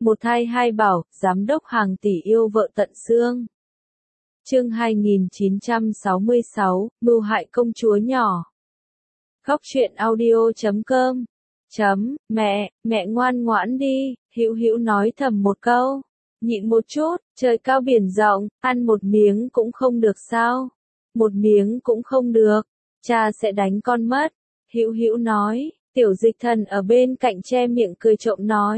Một thai hai bảo, giám đốc hàng tỷ yêu vợ tận xương. Chương 2966, mưu hại công chúa nhỏ. Góc truyện audio.com. Mẹ ngoan ngoãn đi, Hữu Hữu nói thầm một câu. Nhịn một chút, trời cao biển rộng, ăn một miếng cũng không được sao? Một miếng cũng không được, cha sẽ đánh con mất. Hữu Hữu nói, Tiểu Dịch Thần ở bên cạnh che miệng cười trộm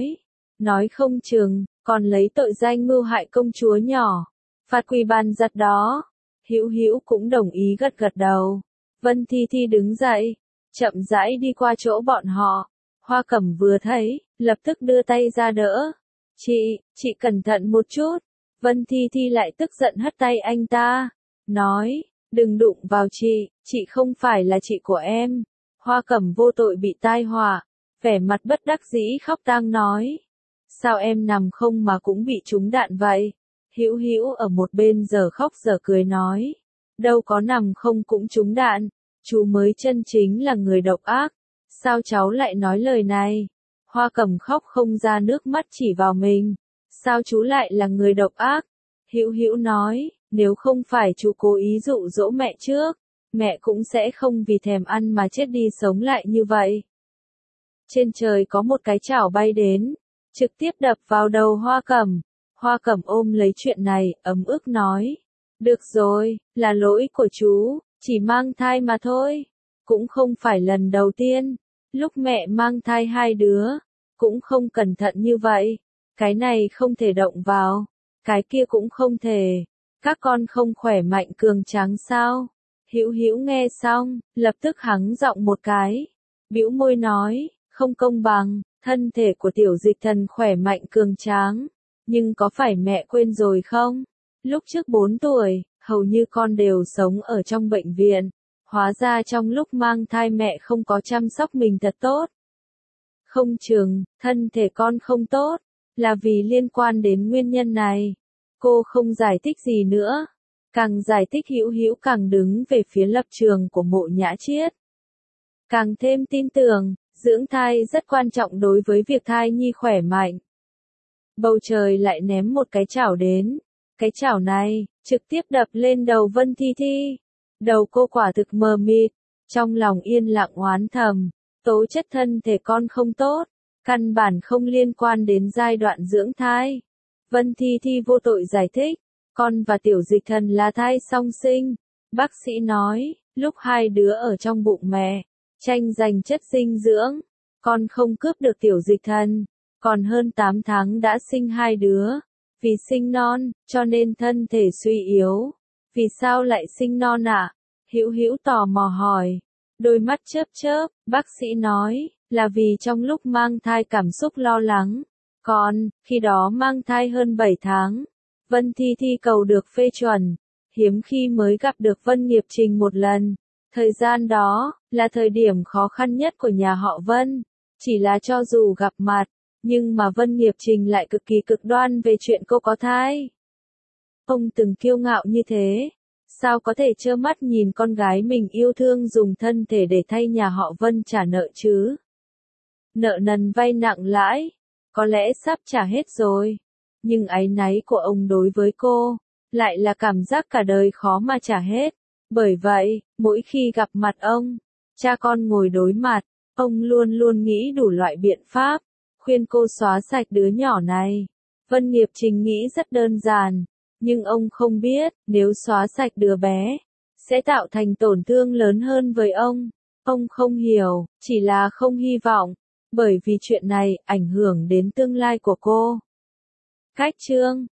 nói không chừng, còn lấy tội danh mưu hại công chúa nhỏ. Phạt quỳ bàn giật đó. Hữu Hữu cũng đồng ý gật gật đầu. Vân Thi Thi đứng dậy, chậm rãi đi qua chỗ bọn họ. Hoa Cẩm vừa thấy, lập tức đưa tay ra đỡ. Chị cẩn thận một chút. Vân Thi Thi lại tức giận hất tay anh ta, nói, đừng đụng vào chị không phải là chị của em. Hoa Cẩm vô tội bị tai họa, vẻ mặt bất đắc dĩ khóc tang nói, sao em nằm không mà cũng bị trúng đạn vậy? Hữu Hữu ở một bên giờ khóc giờ cười nói, đâu có nằm không cũng trúng đạn, chú mới chân chính là người độc ác, sao cháu lại nói lời này? Hoa Cẩm khóc không ra nước mắt chỉ vào mình, sao chú lại là người độc ác? Hữu Hữu nói, nếu không phải chú cố ý dụ dỗ mẹ trước, mẹ cũng sẽ không vì thèm ăn mà chết đi sống lại như vậy. Trên trời có một cái chảo bay đến, trực tiếp đập vào đầu Hoa Cẩm. Hoa Cẩm ôm lấy chuyện này, ấm ức nói, được rồi, là lỗi của chú, chỉ mang thai mà thôi, cũng không phải lần đầu tiên. Lúc mẹ mang thai hai đứa, cũng không cẩn thận như vậy, cái này không thể động vào, cái kia cũng không thể, các con không khỏe mạnh cường tráng sao? Hữu Hữu nghe xong, lập tức hắng giọng một cái, bĩu môi nói, không công bằng, thân thể của Tiểu Dịch Thần khỏe mạnh cường tráng, nhưng có phải mẹ quên rồi không? Lúc trước 4 tuổi, hầu như con đều sống ở trong bệnh viện, hóa ra trong lúc mang thai mẹ không có chăm sóc mình thật tốt. Không chừng, thân thể con không tốt, là vì liên quan đến nguyên nhân này. Cô không giải thích gì nữa. Càng giải thích Hữu Hữu càng đứng về phía lập trường của Mộ Nhã Chiết. Càng thêm tin tưởng, dưỡng thai rất quan trọng đối với việc thai nhi khỏe mạnh. Bầu trời lại ném một cái chảo đến. Cái chảo này, trực tiếp đập lên đầu Vân Thi Thi. Đầu cô quả thực mờ mịt, trong lòng yên lặng oán thầm, tố chất thân thể con không tốt, căn bản không liên quan đến giai đoạn dưỡng thai. Vân Thi Thi vô tội giải thích, con và Tiểu Dịch Thần là thai song sinh. Bác sĩ nói, lúc hai đứa ở trong bụng mẹ, tranh giành chất dinh dưỡng, con không cướp được Tiểu Dịch Thần, còn hơn 8 tháng đã sinh hai đứa. Vì sinh non, cho nên thân thể suy yếu. Vì sao lại sinh non ạ? Hữu Hữu tò mò hỏi. Đôi mắt chớp chớp, bác sĩ nói, là vì trong lúc mang thai cảm xúc lo lắng. Còn, khi đó mang thai hơn 7 tháng. Vân Thi Thi cầu được phê chuẩn. Hiếm khi mới gặp được Vân Nghiệp Trình một lần. Thời gian đó, là thời điểm khó khăn nhất của nhà họ Vân. Chỉ là cho dù gặp mặt, nhưng mà Vân Nghiệp Trình lại cực kỳ cực đoan về chuyện cô có thai. Ông từng kiêu ngạo như thế, sao có thể trơ mắt nhìn con gái mình yêu thương dùng thân thể để thay nhà họ Vân trả nợ chứ? Nợ nần vay nặng lãi, có lẽ sắp trả hết rồi, nhưng áy náy của ông đối với cô, lại là cảm giác cả đời khó mà trả hết. Bởi vậy, mỗi khi gặp mặt ông, cha con ngồi đối mặt, ông luôn luôn nghĩ đủ loại biện pháp, khuyên cô xóa sạch đứa nhỏ này. Vân Nghiệp Trình nghĩ rất đơn giản, nhưng ông không biết, nếu xóa sạch đứa bé, sẽ tạo thành tổn thương lớn hơn với ông. Ông không hiểu, chỉ là không hy vọng, bởi vì chuyện này ảnh hưởng đến tương lai của cô. Cách chương